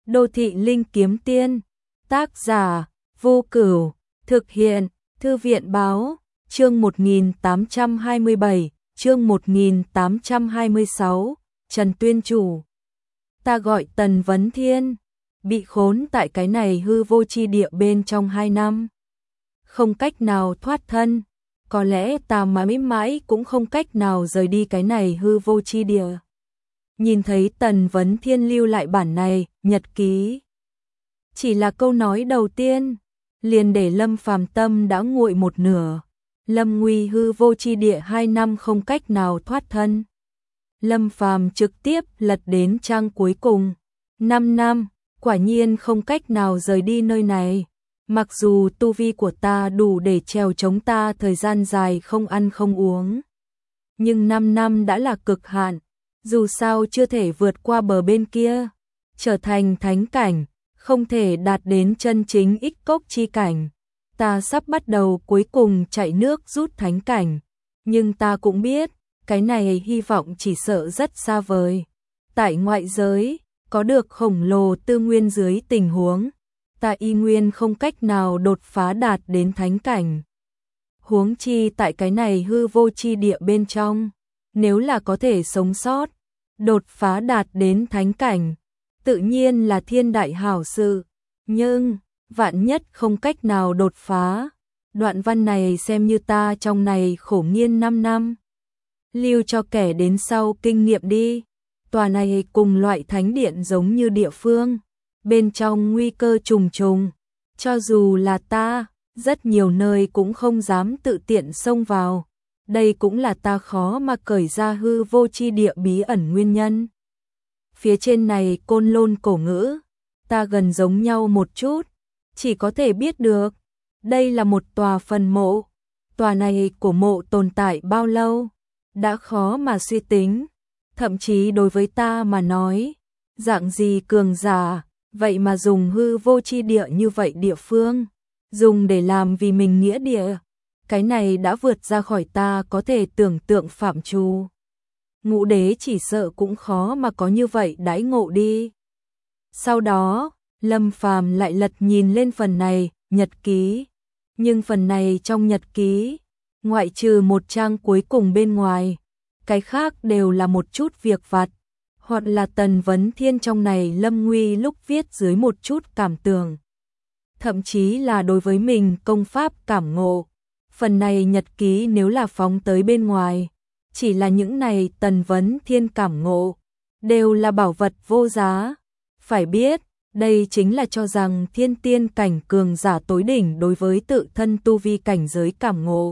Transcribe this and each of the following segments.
Đô thị linh kiếm tiên, tác giả, Vô Cửu, thực hiện, Thư viện báo, chương 1827, chương 1826, Trần Tuyên Chủ. Ta gọi Tần Vấn Thiên, bị khốn tại cái này hư vô chi địa bên trong 2 năm. Không cách nào thoát thân, có lẽ ta mãi mãi cũng không cách nào rời đi cái này hư vô chi địa. Nhìn thấy Tần Vấn Thiên lưu lại bản này, nhật ký. Chỉ là câu nói đầu tiên, liền để Lâm Phàm tâm đã nguội một nửa. Lâm nguy hư vô chi địa 2 năm không cách nào thoát thân. Lâm Phàm trực tiếp lật đến trang cuối cùng. 5 năm, quả nhiên không cách nào rời đi nơi này. Mặc dù tu vi của ta đủ để trèo chống ta thời gian dài không ăn không uống. Nhưng 5 năm đã là cực hạn. Dù sao chưa thể vượt qua bờ bên kia, trở thành thánh cảnh, không thể đạt đến chân chính ích cốc chi cảnh. Ta sắp bắt đầu cuối cùng chạy nước rút thánh cảnh, nhưng ta cũng biết, cái này hy vọng chỉ sợ rất xa vời. Tại ngoại giới, có được khổng lồ tư nguyên dưới tình huống, ta y nguyên không cách nào đột phá đạt đến thánh cảnh. Huống chi tại cái này hư vô chi địa bên trong, nếu là có thể sống sót, đột phá đạt đến thánh cảnh, tự nhiên là thiên đại hảo sự, nhưng vạn nhất không cách nào đột phá, đoạn văn này xem như ta trong này khổ nghiên 5 năm. Lưu cho kẻ đến sau kinh nghiệm đi, tòa này cùng loại thánh điện giống như địa phương, bên trong nguy cơ trùng trùng, cho dù là ta, rất nhiều nơi cũng không dám tự tiện xông vào. Đây cũng là ta khó mà cởi ra hư vô chi địa bí ẩn nguyên nhân. Phía trên này côn lôn cổ ngữ, ta gần giống nhau một chút, chỉ có thể biết được. Đây là một tòa phần mộ, tòa này cổ mộ tồn tại bao lâu, đã khó mà suy tính. Thậm chí đối với ta mà nói, dạng gì cường giả, vậy mà dùng hư vô chi địa như vậy địa phương, dùng để làm vì mình nghĩa địa. Cái này đã vượt ra khỏi ta có thể tưởng tượng phạm trù. Ngũ đế chỉ sợ cũng khó mà có như vậy đãi ngộ đi. Sau đó, Lâm Phàm lại lật nhìn lên phần này, nhật ký. Nhưng phần này trong nhật ký, ngoại trừ một trang cuối cùng bên ngoài, cái khác đều là một chút việc vặt, hoặc là Tần Vấn Thiên trong này lâm nguy lúc viết dưới một chút cảm tưởng. Thậm chí là đối với mình công pháp cảm ngộ. Phần này nhật ký nếu là phóng tới bên ngoài, chỉ là những này Tần Vấn Thiên cảm ngộ, đều là bảo vật vô giá. Phải biết, đây chính là cho rằng thiên tiên cảnh cường giả tối đỉnh đối với tự thân tu vi cảnh giới cảm ngộ.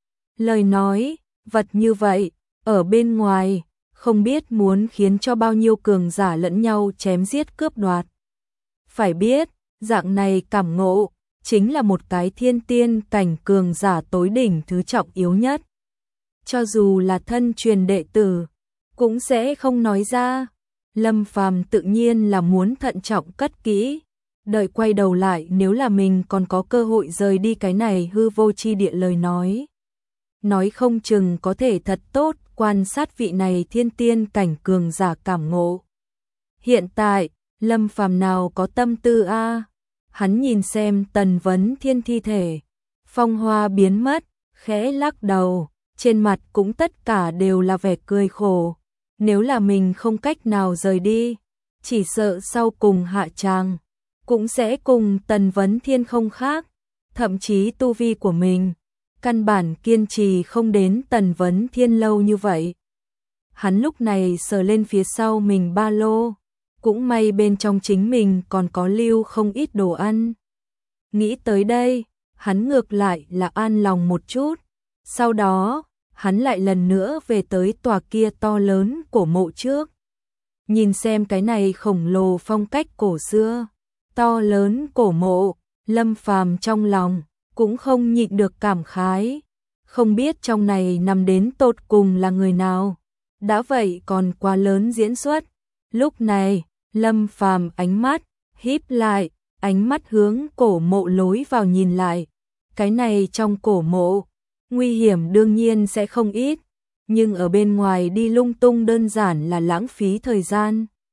Lời nói, vật như vậy, ở bên ngoài, không biết muốn khiến cho bao nhiêu cường giả lẫn nhau chém giết cướp đoạt. Phải biết, dạng này cảm ngộ, chính là một cái thiên tiên cảnh cường giả tối đỉnh thứ trọng yếu nhất. Cho dù là thân truyền đệ tử, cũng sẽ không nói ra. Lâm Phàm tự nhiên là muốn thận trọng cất kỹ, đợi quay đầu lại nếu là mình còn có cơ hội rời đi cái này hư vô chi địa lời nói. Nói không chừng có thể thật tốt quan sát vị này thiên tiên cảnh cường giả cảm ngộ. Hiện tại, Lâm Phàm nào có tâm tư a? Hắn nhìn xem Tần Vấn Thiên thi thể, phong hoa biến mất, khẽ lắc đầu, trên mặt cũng tất cả đều là vẻ cười khổ. Nếu là mình không cách nào rời đi, chỉ sợ sau cùng hạ tràng, cũng sẽ cùng Tần Vấn Thiên không khác, thậm chí tu vi của mình, căn bản kiên trì không đến Tần Vấn Thiên lâu như vậy. Hắn lúc này sờ lên phía sau mình ba lô. Cũng may bên trong chính mình còn có lưu không ít đồ ăn. Nghĩ tới đây, hắn ngược lại là an lòng một chút. Sau đó, hắn lại lần nữa về tới tòa kia to lớn cổ mộ trước. Nhìn xem cái này khổng lồ phong cách cổ xưa, to lớn cổ mộ, Lâm Phàm trong lòng cũng không nhịn được cảm khái. Không biết trong này nằm đến tột cùng là người nào. Đã vậy còn quá lớn diễn xuất. Lúc này, Lâm Phàm ánh mắt híp lại, ánh mắt hướng cổ mộ lối vào nhìn lại. Cái này trong cổ mộ, nguy hiểm đương nhiên sẽ không ít, nhưng ở bên ngoài đi lung tung đơn giản là lãng phí thời gian.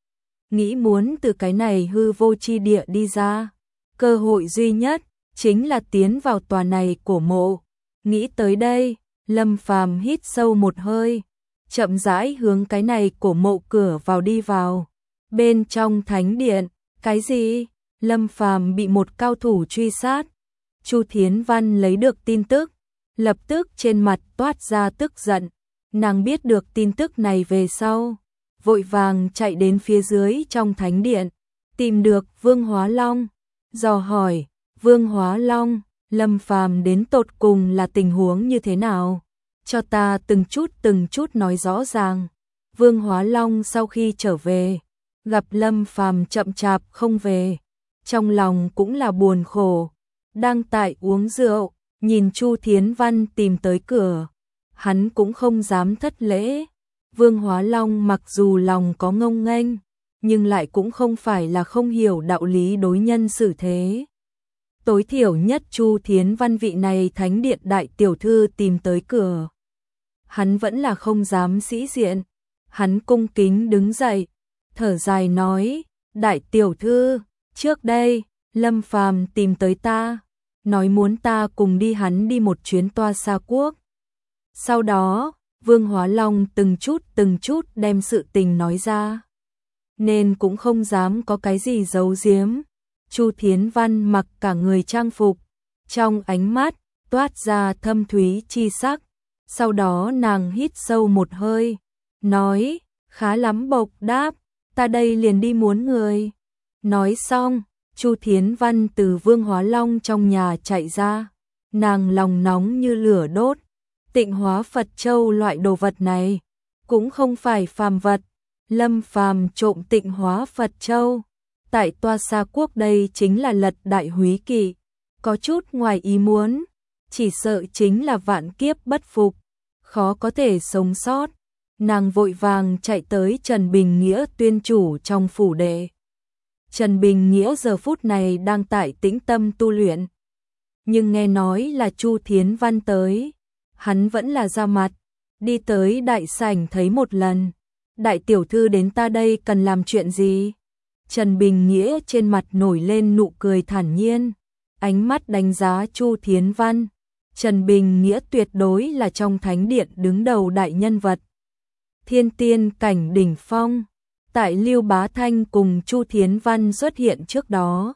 nghĩ muốn từ cái này hư vô chi địa đi ra. Cơ hội duy nhất chính là tiến vào tòa này cổ mộ. Nghĩ tới đây, Lâm Phàm hít sâu một hơi, chậm rãi hướng cái này cổ mộ cửa vào đi vào. Bên trong thánh điện, cái gì? Lâm Phàm bị một cao thủ truy sát. Chu Thiến Văn lấy được tin tức, lập tức trên mặt toát ra tức giận. Nàng biết được tin tức này về sau, vội vàng chạy đến phía dưới trong thánh điện, tìm được Vương Hóa Long, dò hỏi, Vương Hóa Long, Lâm Phàm đến tột cùng là tình huống như thế nào? Cho ta từng chút nói rõ ràng. Vương Hóa Long sau khi trở về, gặp Lâm Phàm chậm chạp không về, trong lòng cũng là buồn khổ, đang tại uống rượu, nhìn Chu Thiến Văn tìm tới cửa, hắn cũng không dám thất lễ. Vương Hóa Long mặc dù lòng có ngông nghênh, nhưng lại cũng không phải là không hiểu đạo lý đối nhân xử thế. Tối thiểu nhất Chu Thiến Văn vị này thánh điện đại tiểu thư tìm tới cửa, hắn vẫn là không dám sĩ diện. Hắn cung kính đứng dậy, thở dài nói, đại tiểu thư, trước đây, Lâm Phàm tìm tới ta, nói muốn ta cùng đi hắn đi một chuyến Toa Xa Quốc. Sau đó, Vương Hóa Long từng chút đem sự tình nói ra, nên cũng không dám có cái gì giấu giếm. Chu Thiến Văn mặc cả người trang phục, trong ánh mắt toát ra thâm thúy chi sắc. Sau đó nàng hít sâu một hơi, nói, khá lắm bộc đáp, ta đây liền đi muốn người. Nói xong, Chu Thiến Văn từ Vương Hóa Long trong nhà chạy ra, nàng lòng nóng như lửa đốt. Tịnh Hóa Phật Châu loại đồ vật này cũng không phải phàm vật. Lâm Phàm trộm Tịnh Hóa Phật Châu tại Toa Xa Quốc đây chính là lật đại húy kỵ, có chút ngoài ý muốn, chỉ sợ chính là vạn kiếp bất phục, khó có thể sống sót. Nàng vội vàng chạy tới Trần Bình Nghĩa tuyên chủ trong phủ đệ. Trần Bình Nghĩa giờ phút này đang tại tĩnh tâm tu luyện, nhưng nghe nói là Chu Thiến Văn tới, hắn vẫn là ra mặt, đi tới đại sảnh thấy một lần. Đại tiểu thư đến ta đây cần làm chuyện gì? Trần Bình Nghĩa trên mặt nổi lên nụ cười thản nhiên, ánh mắt đánh giá Chu Thiến Văn. Trần Bình Nghĩa tuyệt đối là trong thánh điện đứng đầu đại nhân vật, thiên tiên cảnh đỉnh phong. Tại Lưu Bá Thanh cùng Chu Thiến Văn xuất hiện trước đó,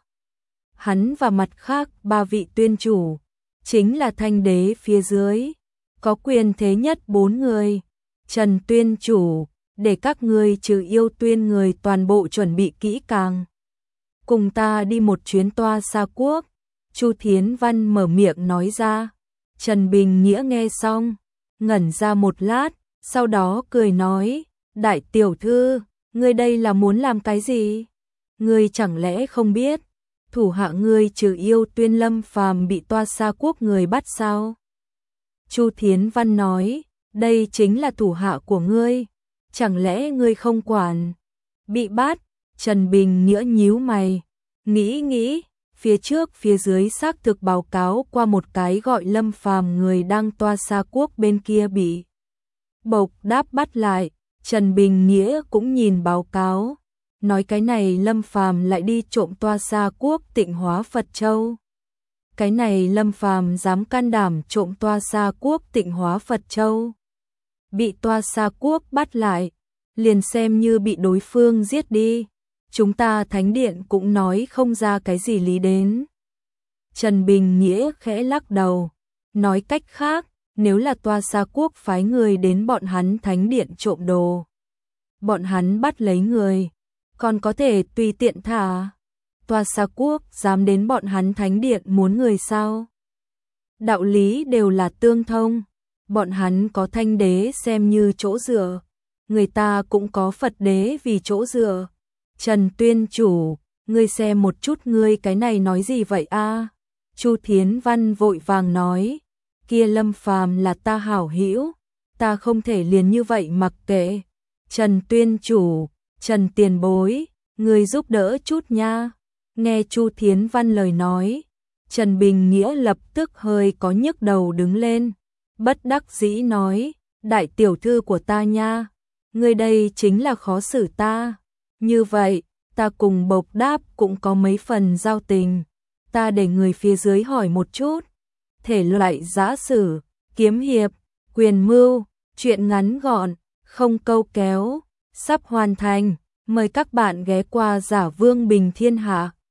hắn và mặt khác ba vị tuyên chủ, chính là thanh đế phía dưới, có quyền thế nhất 4 người. Trần tuyên chủ, để các ngươi trừ yêu tuyên người toàn bộ chuẩn bị kỹ càng, cùng ta đi một chuyến Toa Xa Quốc. Chu Thiến Văn mở miệng nói ra. Trần Bình Nghĩa nghe xong, ngẩn ra một lát, sau đó cười nói, đại tiểu thư, ngươi đây là muốn làm cái gì? Ngươi chẳng lẽ không biết, thủ hạ ngươi trừ yêu tuyên Lâm Phàm bị Toa Xa Quốc người bắt sao? Chu Thiến Văn nói, đây chính là thủ hạ của ngươi, chẳng lẽ ngươi không quản? Bị bắt? Trần Bình Nghĩa nhíu mày, nghĩ, phía trước phía dưới xác thực báo cáo qua một cái gọi Lâm Phàm người đang Toa Xa Quốc bên kia bị bộc đáp bắt lại. Trần Bình Nghĩa cũng nhìn báo cáo, nói cái này Lâm Phàm lại đi trộm Toa Xa Quốc Tịnh Hóa Phật Châu. Cái này Lâm Phàm dám can đảm trộm Toa Xa Quốc Tịnh Hóa Phật Châu, bị Toa Xa Quốc bắt lại, liền xem như bị đối phương giết đi, chúng ta thánh điện cũng nói không ra cái gì lý đến. Trần Bình Nghĩa khẽ lắc đầu, nói cách khác, nếu là Toa Xa Quốc phái người đến bọn hắn thánh điện trộm đồ, bọn hắn bắt lấy người, còn có thể tùy tiện thả. Toa Xa Quốc dám đến bọn hắn thánh điện muốn người sao? Đạo lý đều là tương thông, bọn hắn có thanh đế xem như chỗ dựa, người ta cũng có Phật đế vì chỗ dựa. Trần tuyên chủ, ngươi xem một chút ngươi cái này nói gì vậy a? Chu Thiến Văn vội vàng nói, kia Lâm Phàm là ta hảo hữu, ta không thể liền như vậy mặc kệ. Trần tuyên chủ, Trần tiền bối, ngươi giúp đỡ chút nha. Nghe Chu Thiến Văn lời nói, Trần Bình Nghĩa lập tức hơi có nhức đầu đứng lên, bất đắc dĩ nói, đại tiểu thư của ta nha, ngươi đây chính là khó xử ta. Như vậy, ta cùng Bộc Đáp cũng có mấy phần giao tình. Ta để người phía dưới hỏi một chút. Thể loại giã sử, kiếm hiệp, quyền mưu, truyện ngắn gọn, không câu kéo, sắp hoàn thành. Mời các bạn ghé qua Giả Vương Bình Thiên Hạ.